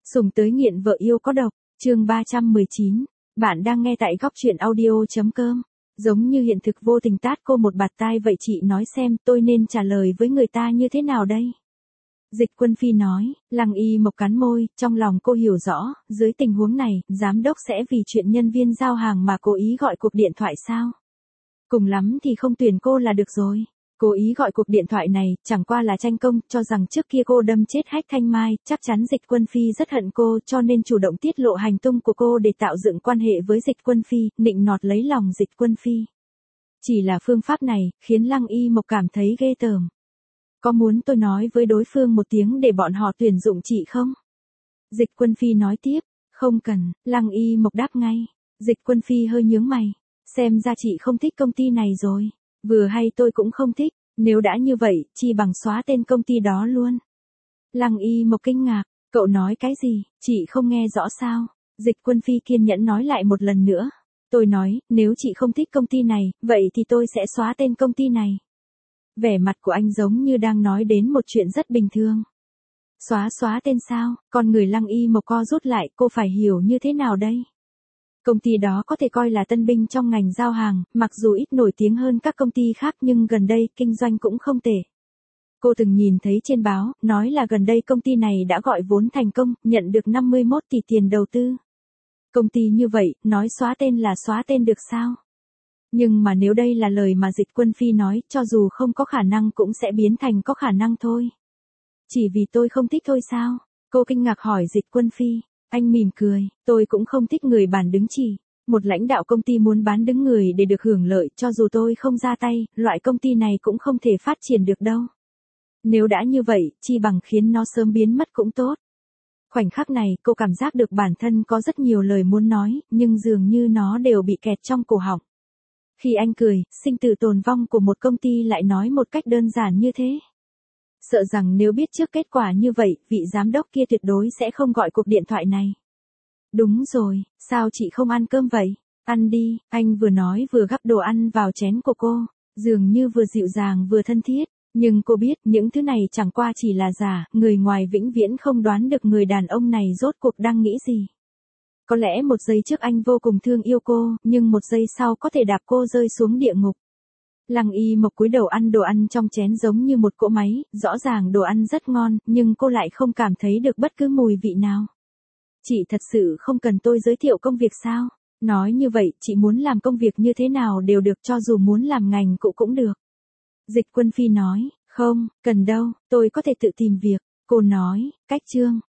Sùng tới nghiện vợ yêu có độc, chương 319. Bạn đang nghe tại góc truyện audio.com. Giống như hiện thực vô tình tát cô một bạt tai vậy, chị nói xem tôi nên trả lời với người ta như thế nào đây? Dịch Quân Phi nói. Lăng Y Mộc cắn môi, trong lòng cô hiểu rõ, dưới tình huống này, giám đốc sẽ vì chuyện nhân viên giao hàng mà cố ý gọi cuộc điện thoại sao? Cùng lắm thì không tuyển cô là được rồi. Cố ý gọi cuộc điện thoại này, chẳng qua là tranh công, cho rằng trước kia cô đâm chết Hách Thanh Mai, chắc chắn Dịch Quân Phi rất hận cô, cho nên chủ động tiết lộ hành tung của cô để tạo dựng quan hệ với Dịch Quân Phi, nịnh nọt lấy lòng Dịch Quân Phi. Chỉ là phương pháp này, khiến Lăng Y Mộc cảm thấy ghê tởm. Có muốn tôi nói với đối phương một tiếng để bọn họ tuyển dụng chị không? Dịch Quân Phi nói tiếp. Không cần, Lăng Y Mộc đáp ngay. Dịch Quân Phi hơi nhướng mày. Xem ra chị không thích công ty này rồi. Vừa hay tôi cũng không thích, nếu đã như vậy, chi bằng xóa tên công ty đó luôn. Lăng Y Mộc kinh ngạc, cậu nói cái gì, chị không nghe rõ sao? Dịch Quân Phi kiên nhẫn nói lại một lần nữa. Tôi nói, nếu chị không thích công ty này, vậy thì tôi sẽ xóa tên công ty này. Vẻ mặt của anh giống như đang nói đến một chuyện rất bình thường. Xóa tên sao? Con người Lăng Y Mộc co rút lại, cô phải hiểu như thế nào đây? Công ty đó có thể coi là tân binh trong ngành giao hàng, mặc dù ít nổi tiếng hơn các công ty khác nhưng gần đây kinh doanh cũng không tệ. Cô từng nhìn thấy trên báo, nói là gần đây công ty này đã gọi vốn thành công, nhận được 51 tỷ tiền đầu tư. Công ty như vậy, nói xóa tên là xóa tên được sao? Nhưng mà nếu đây là lời mà Dịch Quân Phi nói, cho dù không có khả năng cũng sẽ biến thành có khả năng thôi. Chỉ vì tôi không thích thôi sao? Cô kinh ngạc hỏi Dịch Quân Phi. Anh mỉm cười, tôi cũng không thích người bàn đứng chỉ. Một lãnh đạo công ty muốn bán đứng người để được hưởng lợi, cho dù tôi không ra tay, loại công ty này cũng không thể phát triển được đâu. Nếu đã như vậy, chi bằng khiến nó sớm biến mất cũng tốt. Khoảnh khắc này, cô cảm giác được bản thân có rất nhiều lời muốn nói, nhưng dường như nó đều bị kẹt trong cổ họng. Khi anh cười, sinh tử tồn vong của một công ty lại nói một cách đơn giản như thế. Sợ rằng nếu biết trước kết quả như vậy, vị giám đốc kia tuyệt đối sẽ không gọi cuộc điện thoại này. Đúng rồi, sao chị không ăn cơm vậy? Ăn đi, anh vừa nói vừa gắp đồ ăn vào chén của cô, dường như vừa dịu dàng vừa thân thiết. Nhưng cô biết những thứ này chẳng qua chỉ là giả, người ngoài vĩnh viễn không đoán được người đàn ông này rốt cuộc đang nghĩ gì. Có lẽ một giây trước anh vô cùng thương yêu cô, nhưng một giây sau có thể đạp cô rơi xuống địa ngục. Lăng Y Mộc cúi đầu ăn đồ ăn trong chén giống như một cỗ máy, rõ ràng đồ ăn rất ngon, nhưng cô lại không cảm thấy được bất cứ mùi vị nào. Chị thật sự không cần tôi giới thiệu công việc sao? Nói như vậy, chị muốn làm công việc như thế nào đều được, cho dù muốn làm ngành cụ cũng được. Dịch Quân Phi nói, không, cần đâu, tôi có thể tự tìm việc. Cô nói, cách chương,